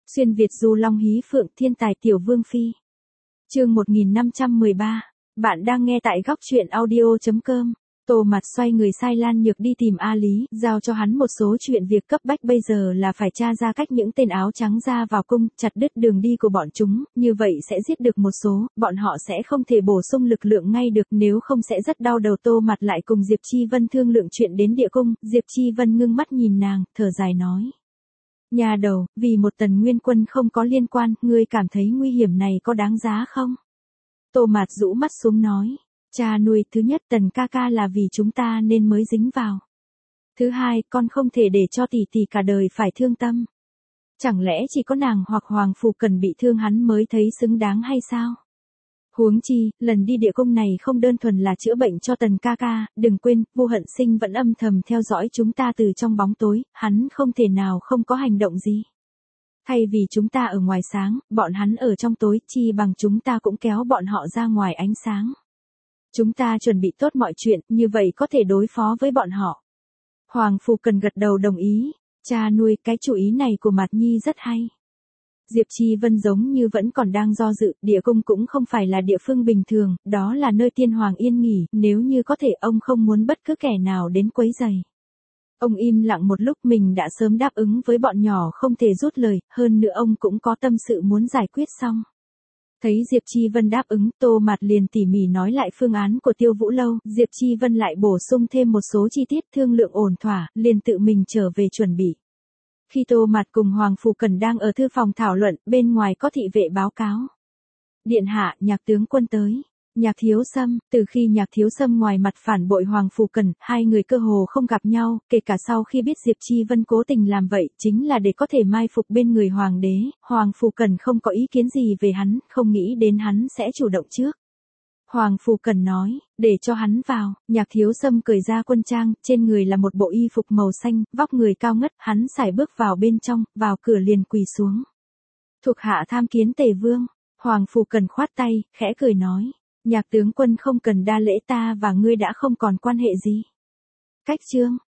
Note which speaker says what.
Speaker 1: Xuyên Việt du long hí phượng thiên tài tiểu vương phi. Chương 1513. Bạn đang nghe tại góc truyện audio.com. Tô Mạt xoay người sai Lan Nhược đi tìm A Lý, giao cho hắn một số chuyện việc cấp bách bây giờ là phải tra ra cách những tên áo trắng ra vào cung, chặt đứt đường đi của bọn chúng, như vậy sẽ giết được một số, bọn họ sẽ không thể bổ sung lực lượng ngay được, nếu không sẽ rất đau đầu. Tô Mạt lại cùng Diệp Chi Vân thương lượng chuyện đến địa cung, Diệp Chi Vân ngưng mắt nhìn nàng, thở dài nói. Nhà đầu, vì một Tần Nguyên Quân không có liên quan, ngươi cảm thấy nguy hiểm này có đáng giá không? Tô Mạt rũ mắt xuống nói. Cha nuôi, thứ nhất Tần ca ca là vì chúng ta nên mới dính vào. Thứ hai, con không thể để cho tỷ tỷ cả đời phải thương tâm. Chẳng lẽ chỉ có nàng hoặc Hoàng Phủ Cần bị thương hắn mới thấy xứng đáng hay sao? Huống chi, lần đi địa cung này không đơn thuần là chữa bệnh cho Tần ca ca, đừng quên, Vu Hận Sinh vẫn âm thầm theo dõi chúng ta từ trong bóng tối, hắn không thể nào không có hành động gì. Thay vì chúng ta ở ngoài sáng, bọn hắn ở trong tối, chi bằng chúng ta cũng kéo bọn họ ra ngoài ánh sáng. Chúng ta chuẩn bị tốt mọi chuyện, như vậy có thể đối phó với bọn họ. Hoàng Phủ Cần gật đầu đồng ý. Cha nuôi, cái chủ ý này của Mạt Nhi rất hay. Diệp Chi Vân giống như vẫn còn đang do dự, địa cung cũng không phải là địa phương bình thường, đó là nơi tiên hoàng yên nghỉ, nếu như có thể ông không muốn bất cứ kẻ nào đến quấy rầy. Ông im lặng một lúc, mình đã sớm đáp ứng với bọn nhỏ không thể rút lời, hơn nữa ông cũng có tâm sự muốn giải quyết xong. Thấy Diệp Chi Vân đáp ứng, Tô Mạt liền tỉ mỉ nói lại phương án của Tiêu Vũ Lâu, Diệp Chi Vân lại bổ sung thêm một số chi tiết, thương lượng ổn thỏa, liền tự mình trở về chuẩn bị. Khi Tô Mạt cùng Hoàng Phủ Cần đang ở thư phòng thảo luận, bên ngoài có thị vệ báo cáo. Điện hạ, Nhạc tướng quân tới. Nhạc Thiếu Sâm, từ khi Nhạc Thiếu Sâm ngoài mặt phản bội Hoàng Phủ Cần, hai người cơ hồ không gặp nhau, kể cả sau khi biết Diệp Chi Vân cố tình làm vậy, chính là để có thể mai phục bên người Hoàng đế, Hoàng Phủ Cần không có ý kiến gì về hắn, không nghĩ đến hắn sẽ chủ động trước. Hoàng Phủ Cần nói, để cho hắn vào. Nhạc Thiếu Sâm cởi ra quân trang, trên người là một bộ y phục màu xanh, vóc người cao ngất, hắn sải bước vào bên trong, vào cửa liền quỳ xuống. Thuộc hạ tham kiến Tề Vương. Hoàng Phủ Cần khoát tay, khẽ cười nói. Nhạc tướng quân không cần đa lễ, ta và ngươi đã không còn quan hệ gì. Cách chương.